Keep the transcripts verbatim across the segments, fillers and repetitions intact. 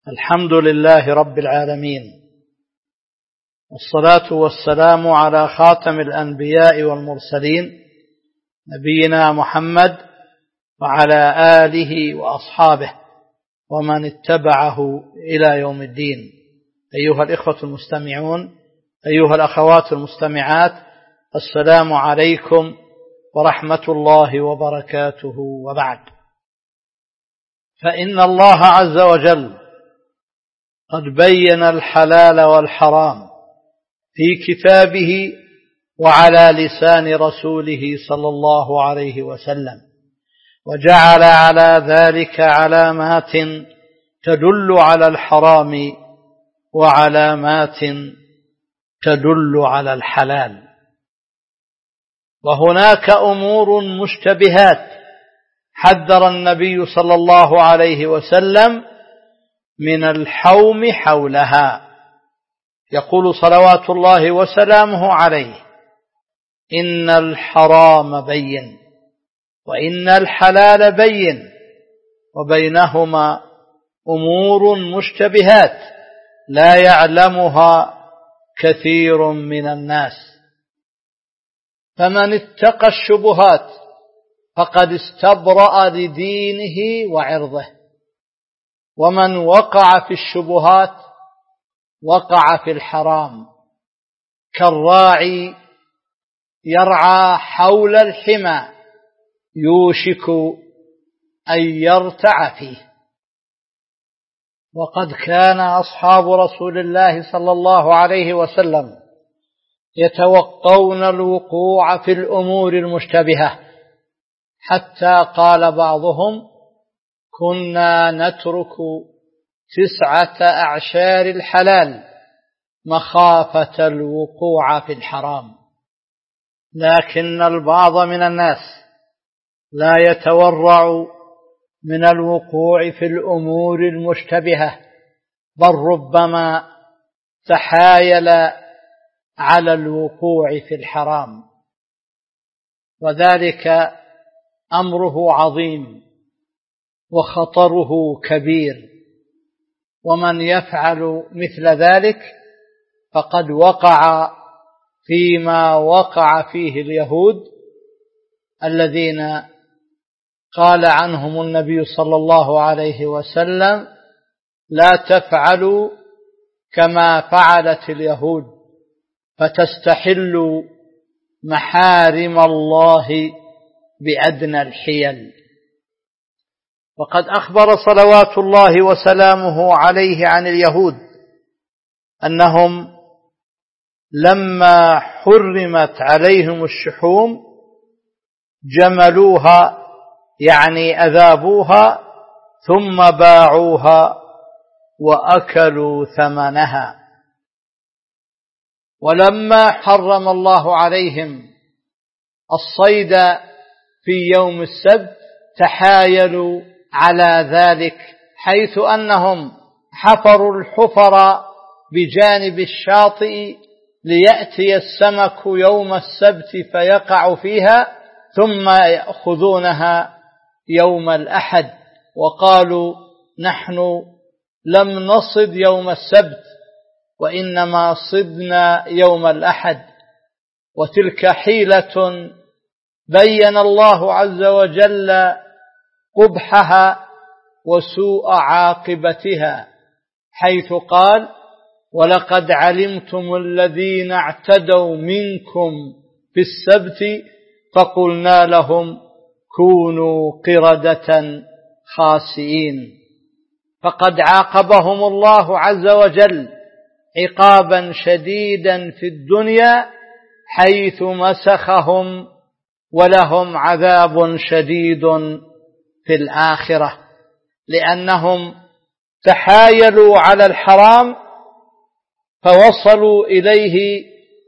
الحمد لله رب العالمين، والصلاة والسلام على خاتم الأنبياء والمرسلين نبينا محمد وعلى آله وأصحابه ومن اتبعه إلى يوم الدين. أيها الإخوة المستمعون، أيها الأخوات المستمعات، السلام عليكم ورحمة الله وبركاته. وبعد، فإن الله عز وجل قد بين الحلال والحرام في كتابه وعلى لسان رسوله صلى الله عليه وسلم، وجعل على ذلك علامات تدل على الحرام وعلامات تدل على الحلال. وهناك أمور مشتبهات حذر النبي صلى الله عليه وسلم من الحوم حولها. يقول صلوات الله وسلامه عليه: إن الحرام بين وإن الحلال بين وبينهما أمور مشتبهات لا يعلمها كثير من الناس، فمن اتقى الشبهات فقد استبرأ لدينه وعرضه، ومن وقع في الشبهات وقع في الحرام، كالراعي يرعى حول الحمى يوشك أن يرتع فيه. وقد كان أصحاب رسول الله صلى الله عليه وسلم يتوقون الوقوع في الأمور المشتبهة، حتى قال بعضهم: كنا نترك تسعة أعشار الحلال مخافة الوقوع في الحرام. لكن البعض من الناس لا يتورع من الوقوع في الأمور المشتبهة، بل ربما تحايل على الوقوع في الحرام، وذلك أمره عظيم وخطره كبير. ومن يفعل مثل ذلك فقد وقع فيما وقع فيه اليهود الذين قال عنهم النبي صلى الله عليه وسلم: لا تفعلوا كما فعلت اليهود فتستحلوا محارم الله بأدنى الحيل. وقد أخبر صلوات الله وسلامه عليه عن اليهود أنهم لما حرمت عليهم الشحوم جملوها، يعني أذابوها، ثم باعوها وأكلوا ثمنها. ولما حرم الله عليهم الصيد في يوم السبت تحايلوا على ذلك، حيث أنهم حفروا الحفر بجانب الشاطئ ليأتي السمك يوم السبت فيقع فيها، ثم يأخذونها يوم الأحد، وقالوا: نحن لم نصد يوم السبت وإنما صدنا يوم الأحد. وتلك حيلة بين الله عز وجل قبحها وسوء عاقبتها، حيث قال: ولقد علمتم الذين اعتدوا منكم في السبت فقلنا لهم كونوا قردة خاسئين. فقد عاقبهم الله عز وجل عقابا شديدا في الدنيا، حيث مسخهم، ولهم عذاب شديد في الآخرة، لأنهم تحايلوا على الحرام فوصلوا إليه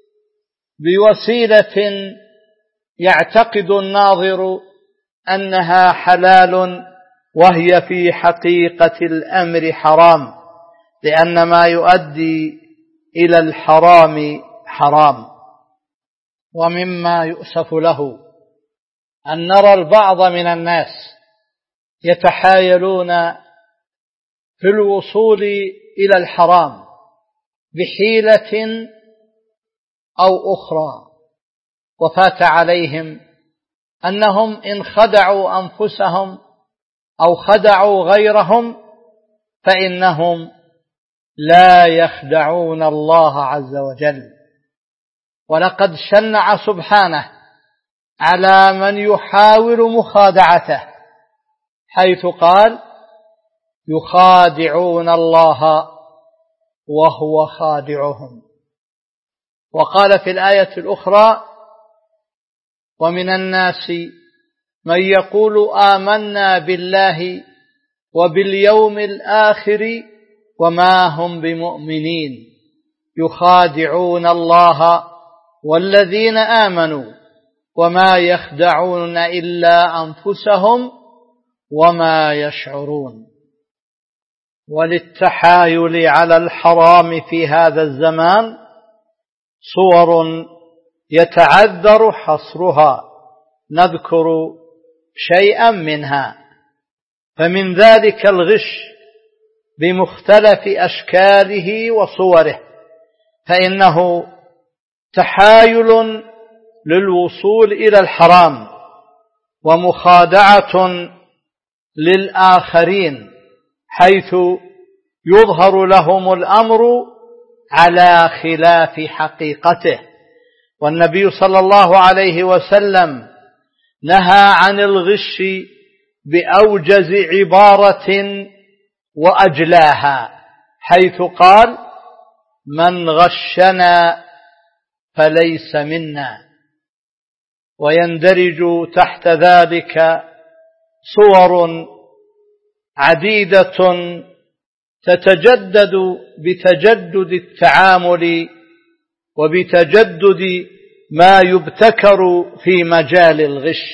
بوسيلة يعتقد الناظر أنها حلال، وهي في حقيقة الأمر حرام، لأن ما يؤدي إلى الحرام حرام. ومما يؤسف له أن نرى البعض من الناس يتحايلون في الوصول إلى الحرام بحيلة أو أخرى، وفات عليهم أنهم إن خدعوا أنفسهم أو خدعوا غيرهم فإنهم لا يخدعون الله عز وجل. ولقد شنع سبحانه على من يحاول مخادعته، حيث قال: يخادعون الله وهو خادعهم. وقال في الآية الأخرى: ومن الناس من يقول آمنا بالله وباليوم الآخر وما هم بمؤمنين يخادعون الله والذين آمنوا وما يخدعون إلا أنفسهم وما يشعرون. وللتحايل على الحرام في هذا الزمان صور يتعذر حصرها، نذكر شيئا منها. فمن ذلك الغش بمختلف أشكاله وصوره، فإنه تحايل للوصول إلى الحرام ومخادعة للآخرين، حيث يظهر لهم الأمر على خلاف حقيقته. والنبي صلى الله عليه وسلم نهى عن الغش بأوجز عبارة وأجلاها، حيث قال: من غشنا فليس منا. ويندرج تحت ذلك صور عديدة تتجدد بتجدد التعامل وبتجدد ما يبتكر في مجال الغش.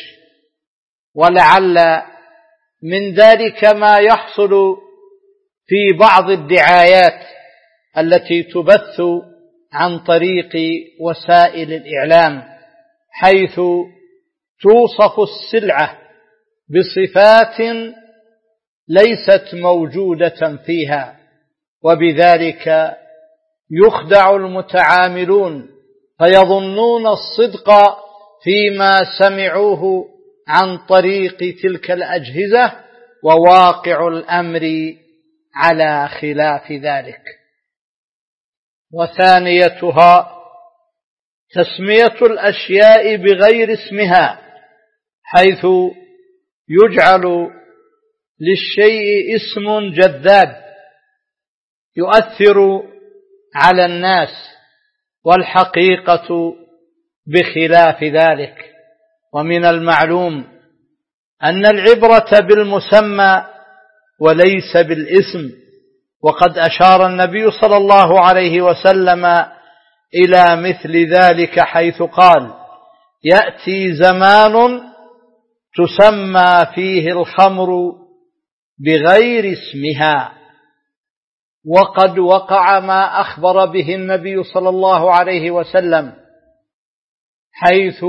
ولعل من ذلك ما يحصل في بعض الدعايات التي تبث عن طريق وسائل الإعلام، حيث توصف السلعة بصفات ليست موجودة فيها، وبذلك يخدع المتعاملون فيظنون الصدق فيما سمعوه عن طريق تلك الأجهزة، وواقع الأمر على خلاف ذلك. وثانيتها تسمية الأشياء بغير اسمها، حيث يجعل للشيء اسم جذاب يؤثر على الناس، والحقيقة بخلاف ذلك. ومن المعلوم أن العبرة بالمسمى وليس بالاسم، وقد أشار النبي صلى الله عليه وسلم إلى مثل ذلك، حيث قال: يأتي زمان تسمى فيه الخمر بغير اسمها. وقد وقع ما أخبر به النبي صلى الله عليه وسلم، حيث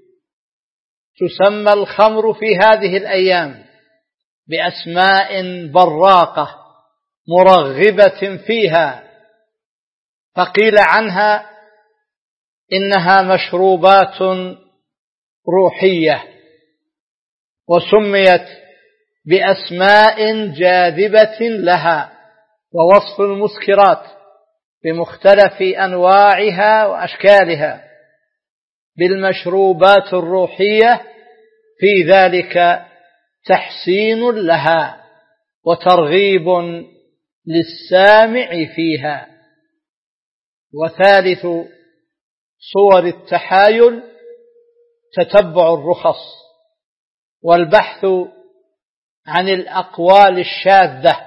تسمى الخمر في هذه الأيام بأسماء براقة مرغبة فيها، فقيل عنها إنها مشروبات روحية، وسميت بأسماء جاذبة لها، ووصف المسكرات بمختلف أنواعها وأشكالها بالمشروبات الروحية، في ذلك تحسين لها وترغيب للسامع فيها. وثالث صور التحايل تتبع الرخص والبحث عن الأقوال الشاذة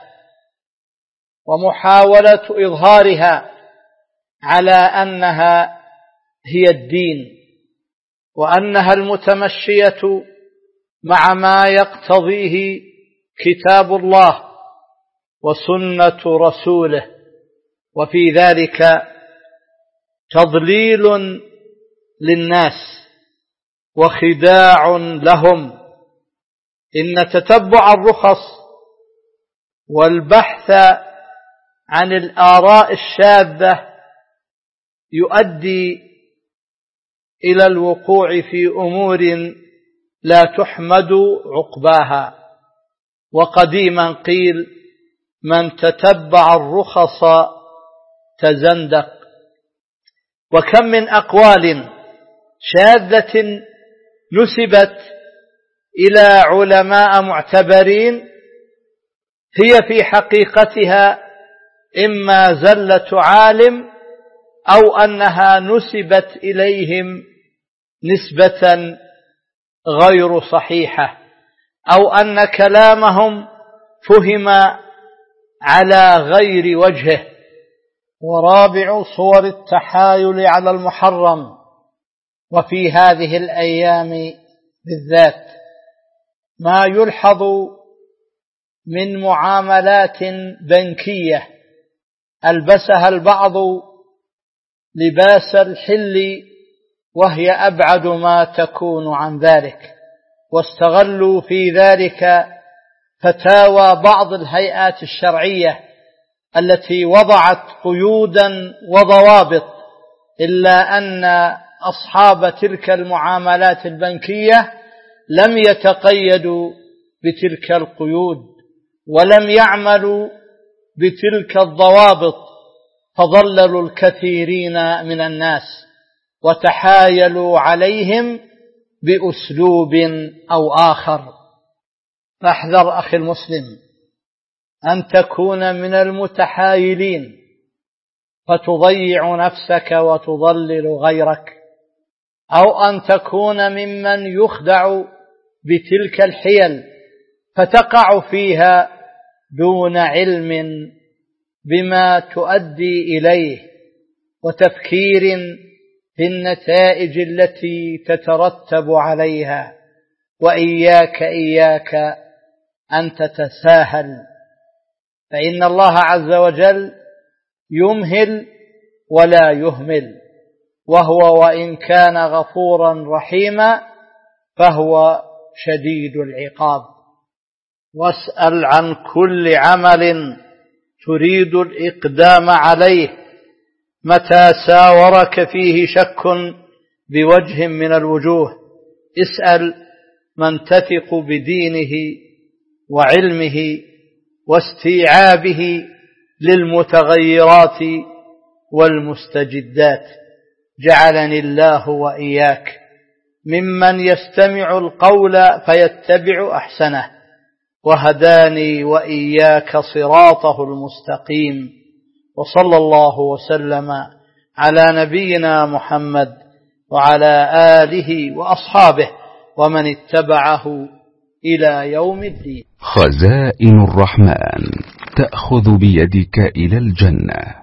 ومحاولة إظهارها على أنها هي الدين، وأنها المتمشية مع ما يقتضيه كتاب الله وسنة رسوله، وفي ذلك تضليل للناس وخداع لهم. إن تتبع الرخص والبحث عن الآراء الشاذة يؤدي إلى الوقوع في أمور لا تحمد عقباها. وقديما قيل: من تتبع الرخص تزندق. وكم من أقوال شاذة نسبت إلى علماء معتبرين هي في حقيقتها إما زلة عالم أو أنها نسبت إليهم نسبة غير صحيحة، أو أن كلامهم فهم على غير وجهه. ورابع صور التحايل على المحرم، وفي هذه الأيام بالذات، ما يلحظ من معاملات بنكية ألبسها البعض لباس الحل وهي أبعد ما تكون عن ذلك، واستغلوا في ذلك فتاوى بعض الهيئات الشرعية التي وضعت قيودا وضوابط، إلا أن أصحاب تلك المعاملات البنكية لم يتقيدوا بتلك القيود ولم يعملوا بتلك الضوابط، فضللوا الكثيرين من الناس وتحايلوا عليهم بأسلوب أو آخر. فاحذر أخي المسلم أن تكون من المتحايلين فتضيع نفسك وتضلل غيرك، أو أن تكون ممن يخدع بتلك الحيل فتقع فيها دون علم بما تؤدي إليه وتفكير في النتائج التي تترتب عليها. وإياك إياك أن تتساهل، فإن الله عز وجل يمهل ولا يهمل، وهو وإن كان غفورا رحيما فهو شديد العقاب. واسأل عن كل عمل تريد الإقدام عليه متى ساورك فيه شك بوجه من الوجوه. اسأل من تثق بدينه وعلمه واستيعابه للمتغيرات والمستجدات. جعلني الله وإياك ممن يستمع القول فيتبع أحسنه، وهداني وإياك صراطه المستقيم. وصلى الله وسلم على نبينا محمد وعلى آله وأصحابه ومن اتبعه إلى يوم الدين. خزائن الرحمن تأخذ بيدك إلى الجنة.